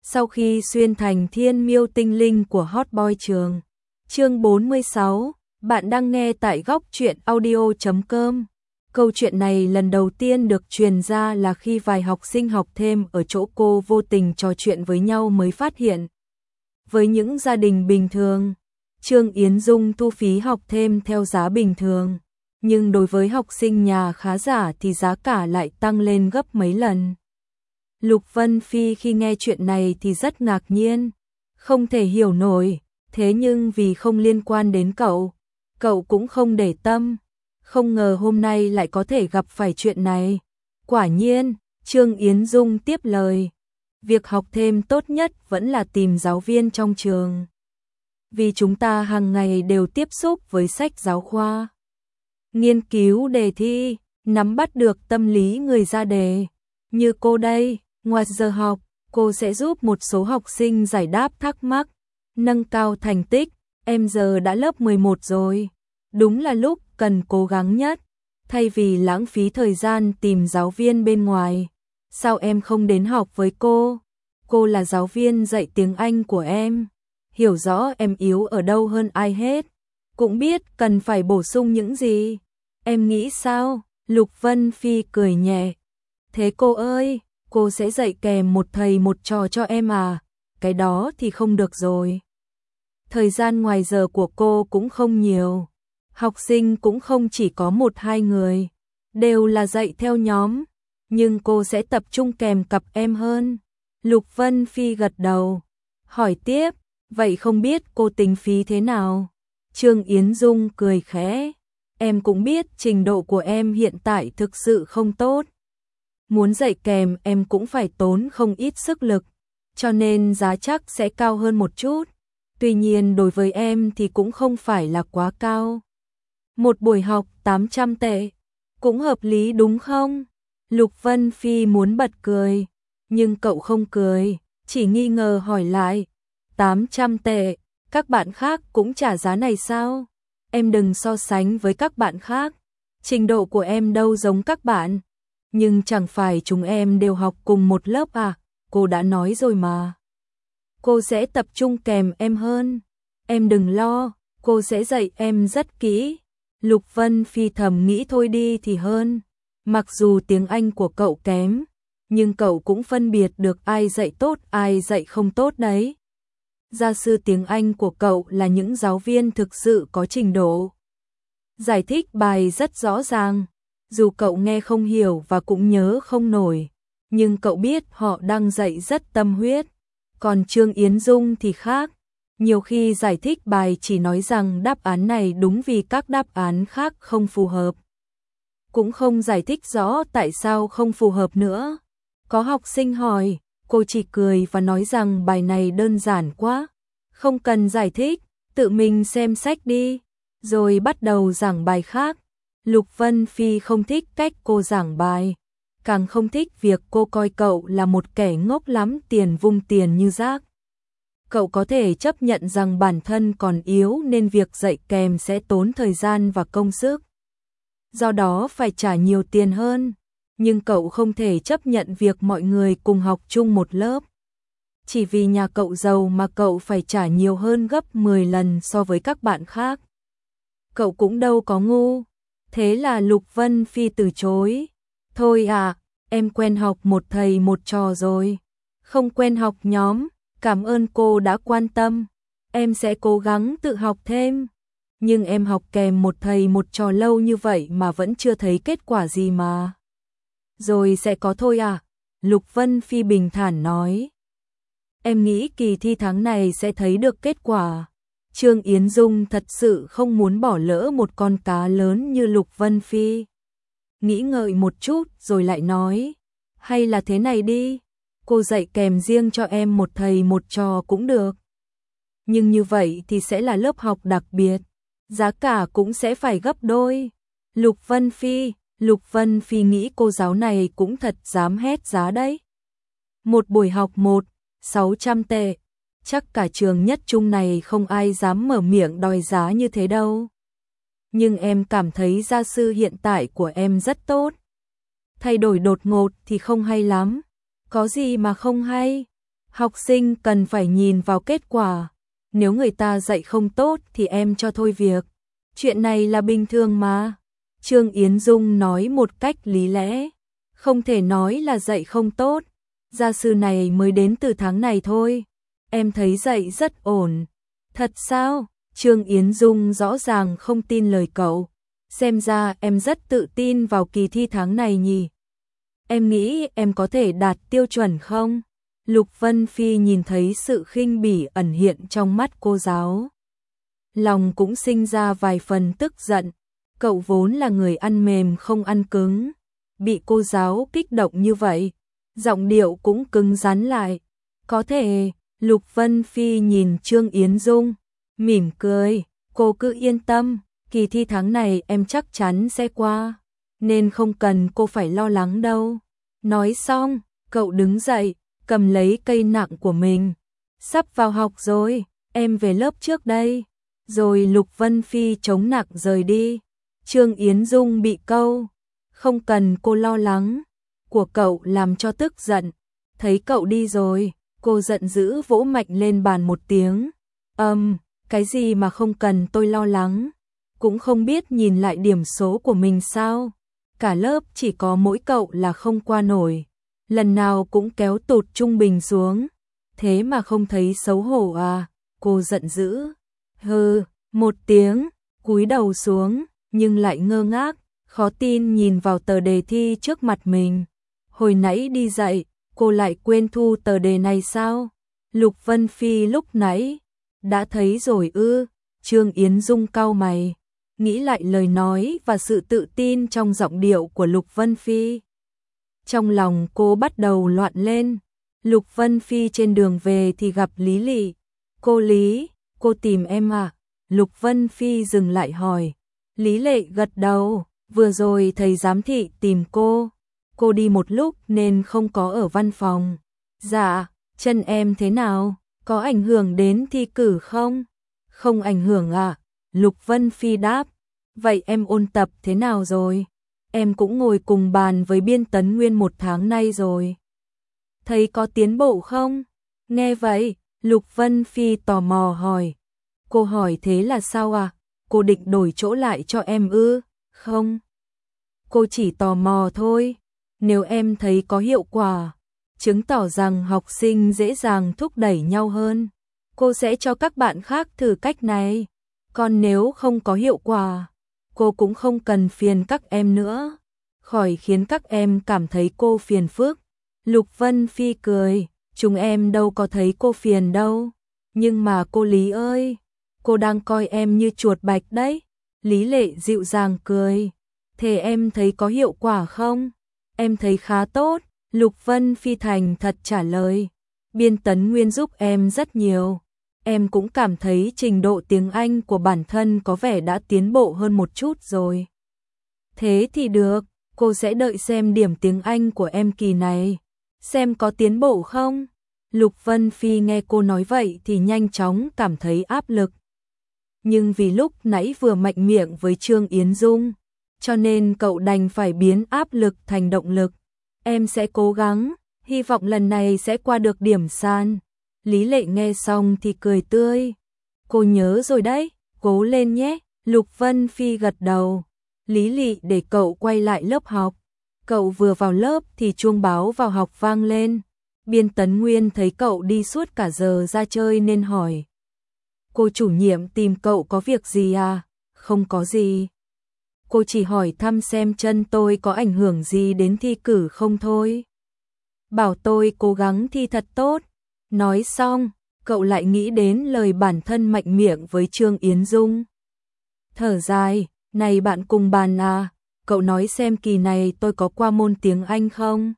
Sau khi xuyên thành thiên miêu tinh linh của Hot Boy trường. Chương 46, bạn đang nghe tại góc truyện audio.com. Câu chuyện này lần đầu tiên được truyền ra là khi vài học sinh học thêm ở chỗ cô vô tình trò chuyện với nhau mới phát hiện. Với những gia đình bình thường, Trương Yến Dung thu phí học thêm theo giá bình thường, nhưng đối với học sinh nhà khá giả thì giá cả lại tăng lên gấp mấy lần. Lục Vân Phi khi nghe chuyện này thì rất ngạc nhiên, không thể hiểu nổi, thế nhưng vì không liên quan đến cậu cũng không để tâm, không ngờ hôm nay lại có thể gặp phải chuyện này. Quả nhiên, Trương Yến Dung tiếp lời, việc học thêm tốt nhất vẫn là tìm giáo viên trong trường. Vì chúng ta hàng ngày đều tiếp xúc với sách giáo khoa, nghiên cứu đề thi, nắm bắt được tâm lý người ra đề. Như cô đây, ngoài giờ học, cô sẽ giúp một số học sinh giải đáp thắc mắc, nâng cao thành tích. Em giờ đã lớp 11 rồi, đúng là lúc cần cố gắng nhất. Thay vì lãng phí thời gian tìm giáo viên bên ngoài, sao em không đến học với cô? Cô là giáo viên dạy tiếng Anh của em, hiểu rõ em yếu ở đâu hơn ai hết, cũng biết cần phải bổ sung những gì. Em nghĩ sao? Lục Vân Phi cười nhẹ. Thế cô ơi, cô sẽ dạy kèm một thầy một trò cho em à? Cái đó thì không được rồi. Thời gian ngoài giờ của cô cũng không nhiều. Học sinh cũng không chỉ có 1-2 người, đều là dạy theo nhóm, nhưng cô sẽ tập trung kèm cặp em hơn. Lục Vân Phi gật đầu, hỏi tiếp, vậy không biết cô tính phí thế nào? Trương Yến Dung cười khẽ, em cũng biết trình độ của em hiện tại thực sự không tốt. Muốn dạy kèm em cũng phải tốn không ít sức lực, cho nên giá chắc sẽ cao hơn một chút. Tuy nhiên đối với em thì cũng không phải là quá cao. Một buổi học 800 tệ, cũng hợp lý đúng không? Lục Vân Phi muốn bật cười, nhưng cậu không cười, chỉ nghi ngờ hỏi lại. 800 tệ, các bạn khác cũng trả giá này sao? Em đừng so sánh với các bạn khác, trình độ của em đâu giống các bạn. Nhưng chẳng phải chúng em đều học cùng một lớp à? Cô đã nói rồi mà. Cô sẽ tập trung kèm em hơn. Em đừng lo, cô sẽ dạy em rất kỹ. Lục Vân Phi thầm nghĩ thôi đi thì hơn. Mặc dù tiếng Anh của cậu kém, nhưng cậu cũng phân biệt được ai dạy tốt ai dạy không tốt đấy. Gia sư tiếng Anh của cậu là những giáo viên thực sự có trình độ. Giải thích bài rất rõ ràng, dù cậu nghe không hiểu và cũng nhớ không nổi, nhưng cậu biết họ đang dạy rất tâm huyết. Còn Trương Yến Dung thì khác, nhiều khi giải thích bài chỉ nói rằng đáp án này đúng vì các đáp án khác không phù hợp. Cũng không giải thích rõ tại sao không phù hợp nữa. Có học sinh hỏi, cô chỉ cười và nói rằng bài này đơn giản quá, không cần giải thích, tự mình xem sách đi, rồi bắt đầu giảng bài khác. Lục Vân Phi không thích cách cô giảng bài, càng không thích việc cô coi cậu là một kẻ ngốc lắm tiền vung tiền như rác. Cậu có thể chấp nhận rằng bản thân còn yếu nên việc dạy kèm sẽ tốn thời gian và công sức, do đó phải trả nhiều tiền hơn, nhưng cậu không thể chấp nhận việc mọi người cùng học chung một lớp. Chỉ vì nhà cậu giàu mà cậu phải trả nhiều hơn gấp 10 lần so với các bạn khác. Cậu cũng đâu có ngu. Thế là Lục Vân Phi từ chối. Thôi à, em quen học một thầy một trò rồi, không quen học nhóm. Cảm ơn cô đã quan tâm, em sẽ cố gắng tự học thêm. Nhưng em học kèm một thầy một trò lâu như vậy mà vẫn chưa thấy kết quả gì mà. Rồi sẽ có thôi à? Lục Vân Phi bình thản nói. Em nghĩ kỳ thi tháng này sẽ thấy được kết quả. Trương Yến Dung thật sự không muốn bỏ lỡ một con cá lớn như Lục Vân Phi. Nghĩ ngợi một chút rồi lại nói, hay là thế này đi, cô dạy kèm riêng cho em một thầy một trò cũng được. Nhưng như vậy thì sẽ là lớp học đặc biệt, giá cả cũng sẽ phải gấp đôi. Lục Vân Phi nghĩ cô giáo này cũng thật dám hét giá đấy. Một buổi học 600 tệ, chắc cả trường nhất trung này không ai dám mở miệng đòi giá như thế đâu. Nhưng em cảm thấy gia sư hiện tại của em rất tốt. Thay đổi đột ngột thì không hay lắm. Có gì mà không hay? Học sinh cần phải nhìn vào kết quả. Nếu người ta dạy không tốt thì em cho thôi việc. Chuyện này là bình thường mà. Trương Yến Dung nói một cách lý lẽ. Không thể nói là dạy không tốt. Gia sư này mới đến từ tháng này thôi. Em thấy dạy rất ổn. Thật sao? Trương Yến Dung rõ ràng không tin lời cậu. Xem ra em rất tự tin vào kỳ thi tháng này nhỉ. Em nghĩ em có thể đạt tiêu chuẩn không? Lục Vân Phi nhìn thấy sự khinh bỉ ẩn hiện trong mắt cô giáo. Lòng cũng sinh ra vài phần tức giận. Cậu vốn là người ăn mềm không ăn cứng. Bị cô giáo kích động như vậy, giọng điệu cũng cứng rắn lại. Có thể, Lục Vân Phi nhìn Trương Yến Dung, mỉm cười, cô cứ yên tâm, kỳ thi tháng này em chắc chắn sẽ qua, nên không cần cô phải lo lắng đâu. Nói xong, cậu đứng dậy, cầm lấy cây nặng của mình. Sắp vào học rồi, em về lớp trước đây. Rồi Lục Vân Phi chống nặng rời đi. Trương Yến Dung bị câu, không cần cô lo lắng, của cậu làm cho tức giận. Thấy cậu đi rồi, cô giận dữ vỗ mạnh lên bàn một tiếng. Cái gì mà không cần tôi lo lắng, cũng không biết nhìn lại điểm số của mình sao. Cả lớp chỉ có mỗi cậu là không qua nổi, lần nào cũng kéo tụt trung bình xuống. Thế mà không thấy xấu hổ à? Cô giận dữ. Hừ, một tiếng, cúi đầu xuống, nhưng lại ngơ ngác, khó tin nhìn vào tờ đề thi trước mặt mình. Hồi nãy đi dạy, cô lại quên thu tờ đề này sao? Lục Vân Phi lúc nãy đã thấy rồi ư? Trương Yến Dung cau mày, nghĩ lại lời nói và sự tự tin trong giọng điệu của Lục Vân Phi. Trong lòng cô bắt đầu loạn lên. Lục Vân Phi trên đường về thì gặp Lý Lị. Cô Lý, cô tìm em à? Lục Vân Phi dừng lại hỏi. Lý Lệ gật đầu, vừa rồi thầy giám thị tìm cô. Cô đi một lúc nên không có ở văn phòng. Dạ, chân em thế nào? Có ảnh hưởng đến thi cử không? Không ảnh hưởng ạ. Lục Vân Phi đáp. Vậy em ôn tập thế nào rồi? Em cũng ngồi cùng bàn với Biên Tấn Nguyên 1 tháng nay rồi. Thấy có tiến bộ không? Nghe vậy, Lục Vân Phi tò mò hỏi. Cô hỏi thế là sao à? Cô định đổi chỗ lại cho em ư? Không. Cô chỉ tò mò thôi. Nếu em thấy có hiệu quả, chứng tỏ rằng học sinh dễ dàng thúc đẩy nhau hơn, cô sẽ cho các bạn khác thử cách này. Còn nếu không có hiệu quả, cô cũng không cần phiền các em nữa, khỏi khiến các em cảm thấy cô phiền phức. Lục Vân Phi cười, chúng em đâu có thấy cô phiền đâu. Nhưng mà cô Lý ơi, cô đang coi em như chuột bạch đấy. Lý Lệ dịu dàng cười. Thế em thấy có hiệu quả không? Em thấy khá tốt. Lục Vân Phi thành thật trả lời. Biên Tấn Nguyên giúp em rất nhiều. Em cũng cảm thấy trình độ tiếng Anh của bản thân có vẻ đã tiến bộ hơn một chút rồi. Thế thì được, cô sẽ đợi xem điểm tiếng Anh của em kỳ này. Xem có tiến bộ không? Lục Vân Phi nghe cô nói vậy thì nhanh chóng cảm thấy áp lực. Nhưng vì lúc nãy vừa mạnh miệng với Trương Yến Dung, cho nên cậu đành phải biến áp lực thành động lực. Em sẽ cố gắng, hy vọng lần này sẽ qua được điểm san. Lý Lệ nghe xong thì cười tươi. Cô nhớ rồi đấy, cố lên nhé. Lục Vân Phi gật đầu. Lý Lị để cậu quay lại lớp học. Cậu vừa vào lớp thì chuông báo vào học vang lên. Biên Tấn Nguyên thấy cậu đi suốt cả giờ ra chơi nên hỏi. Cô chủ nhiệm tìm cậu có việc gì à? Không có gì. Cô chỉ hỏi thăm xem chân tôi có ảnh hưởng gì đến thi cử không thôi. Bảo tôi cố gắng thi thật tốt. Nói xong, cậu lại nghĩ đến lời bản thân mạnh miệng với Trương Yến Dung. Thở dài, này bạn cùng bàn à, cậu nói xem kỳ này tôi có qua môn tiếng Anh không?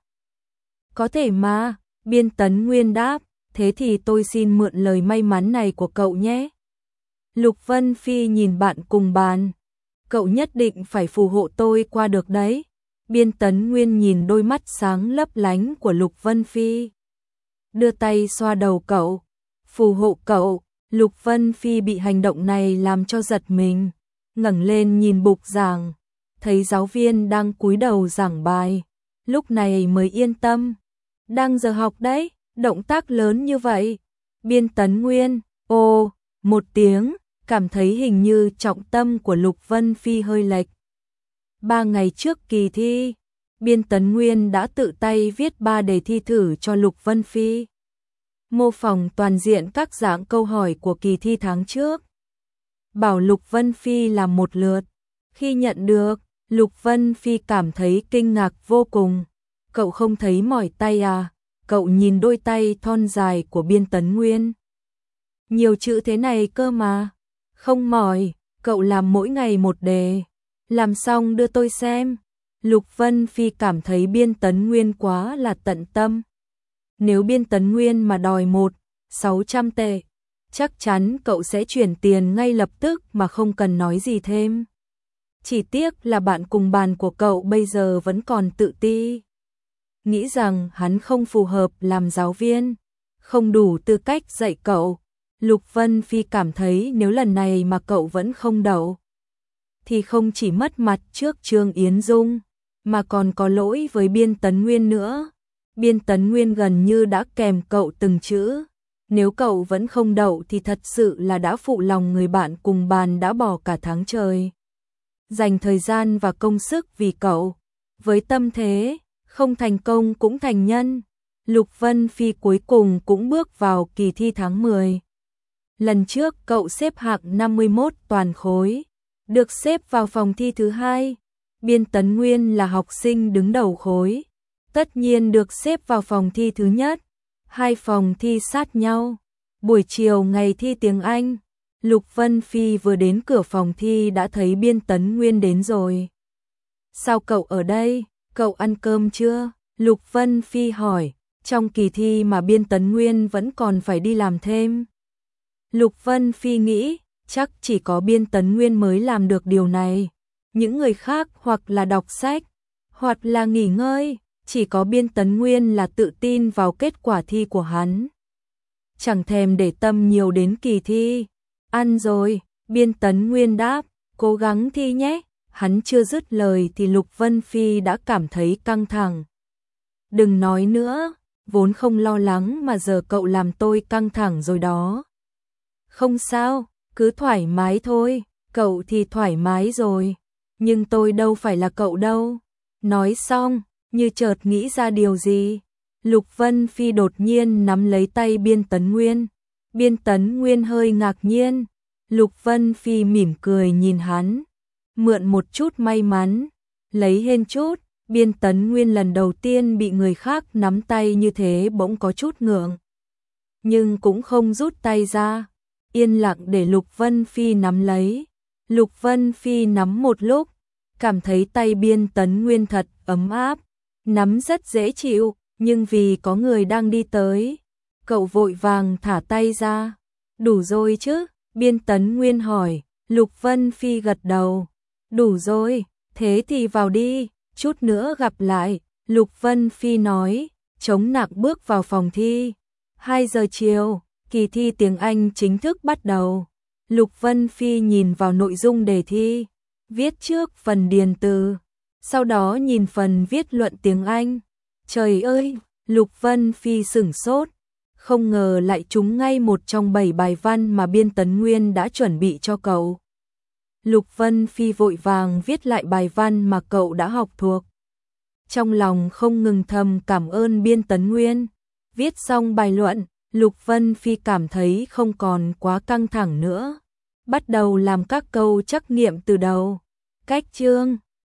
Có thể mà, Biên Tấn Nguyên đáp, thế thì tôi xin mượn lời may mắn này của cậu nhé. Lục Vân Phi nhìn bạn cùng bàn. Cậu nhất định phải phù hộ tôi qua được đấy. Biên Tấn Nguyên nhìn đôi mắt sáng lấp lánh của Lục Vân Phi. Đưa tay xoa đầu cậu. Phù hộ cậu. Lục Vân Phi bị hành động này làm cho giật mình. Ngẩng lên nhìn bục giảng. Thấy giáo viên đang cúi đầu giảng bài. Lúc này mới yên tâm. Đang giờ học đấy. động tác lớn như vậy. Biên Tấn Nguyên, ô, một tiếng, cảm thấy hình như trọng tâm của Lục Vân Phi hơi lệch. 3 ngày trước kỳ thi, Biên Tấn Nguyên đã tự tay viết 3 đề thi thử cho Lục Vân Phi. Mô phỏng toàn diện các dạng câu hỏi của kỳ thi tháng trước. Bảo Lục Vân Phi làm một lượt. Khi nhận được, Lục Vân Phi cảm thấy kinh ngạc vô cùng. Cậu không thấy mỏi tay à? Cậu nhìn đôi tay thon dài của Biên Tấn Nguyên. Nhiều chữ thế này cơ mà. Không mỏi, cậu làm mỗi ngày một đề. Làm xong đưa tôi xem. Lục Vân Phi cảm thấy Biên Tấn Nguyên quá là tận tâm. Nếu Biên Tấn Nguyên mà đòi 600 tệ, chắc chắn cậu sẽ chuyển tiền ngay lập tức mà không cần nói gì thêm. Chỉ tiếc là bạn cùng bàn của cậu bây giờ vẫn còn tự ti. Nghĩ rằng hắn không phù hợp làm giáo viên, không đủ tư cách dạy cậu. Lục Vân Phi cảm thấy nếu lần này mà cậu vẫn không đậu, thì không chỉ mất mặt trước Trương Yến Dung, mà còn có lỗi với Biên Tấn Nguyên nữa. Biên Tấn Nguyên gần như đã kèm cậu từng chữ. Nếu cậu vẫn không đậu thì thật sự là đã phụ lòng người bạn cùng bàn đã bỏ cả tháng trời. Dành thời gian và công sức vì cậu. Với tâm thế, không thành công cũng thành nhân. Lục Vân Phi cuối cùng cũng bước vào kỳ thi tháng 10. Lần trước cậu xếp hạng 51 toàn khối, được xếp vào phòng thi thứ 2. Biên Tấn Nguyên là học sinh đứng đầu khối, tất nhiên được xếp vào phòng thi thứ nhất. 2 phòng thi sát nhau. Buổi chiều ngày thi tiếng Anh, Lục Vân Phi vừa đến cửa phòng thi đã thấy Biên Tấn Nguyên đến rồi. Sao cậu ở đây? Cậu ăn cơm chưa? Lục Vân Phi hỏi, trong kỳ thi mà Biên Tấn Nguyên vẫn còn phải đi làm thêm. Lục Vân Phi nghĩ, chắc chỉ có Biên Tấn Nguyên mới làm được điều này. Những người khác hoặc là đọc sách, hoặc là nghỉ ngơi, chỉ có Biên Tấn Nguyên là tự tin vào kết quả thi của hắn. Chẳng thèm để tâm nhiều đến kỳ thi. Ăn rồi, Biên Tấn Nguyên đáp, cố gắng thi nhé. Hắn chưa dứt lời thì Lục Vân Phi đã cảm thấy căng thẳng. Đừng nói nữa, vốn không lo lắng mà giờ cậu làm tôi căng thẳng rồi đó. Không sao, cứ thoải mái thôi, cậu thì thoải mái rồi, nhưng tôi đâu phải là cậu đâu. Nói xong, như chợt nghĩ ra điều gì, Lục Vân Phi đột nhiên nắm lấy tay Biên Tấn Nguyên. Biên Tấn Nguyên hơi ngạc nhiên, Lục Vân Phi mỉm cười nhìn hắn, mượn một chút may mắn, lấy hên chút. Biên Tấn Nguyên lần đầu tiên bị người khác nắm tay như thế bỗng có chút ngượng, nhưng cũng không rút tay ra, yên lặng để Lục Vân Phi nắm lấy. Lục Vân Phi nắm một lúc, cảm thấy tay Biên Tấn Nguyên thật ấm áp, nắm rất dễ chịu, nhưng vì có người đang đi tới, cậu vội vàng thả tay ra. Đủ rồi chứ? Biên Tấn Nguyên hỏi. Lục Vân Phi gật đầu. Đủ rồi, thế thì vào đi, chút nữa gặp lại. Lục Vân Phi nói, chống nặng bước vào phòng thi. 2 giờ chiều, kỳ thi tiếng Anh chính thức bắt đầu. Lục Vân Phi nhìn vào nội dung đề thi, viết trước phần điền từ, sau đó nhìn phần viết luận tiếng Anh. Trời ơi, Lục Vân Phi sửng sốt, không ngờ lại trúng ngay một trong 7 bài văn mà Biên Tấn Nguyên đã chuẩn bị cho cậu. Lục Vân Phi vội vàng viết lại bài văn mà cậu đã học thuộc. Trong lòng không ngừng thầm cảm ơn Biên Tấn Nguyên. Viết xong bài luận, Lục Vân Phi cảm thấy không còn quá căng thẳng nữa. Bắt đầu làm các câu trắc nghiệm từ đầu. Cách chương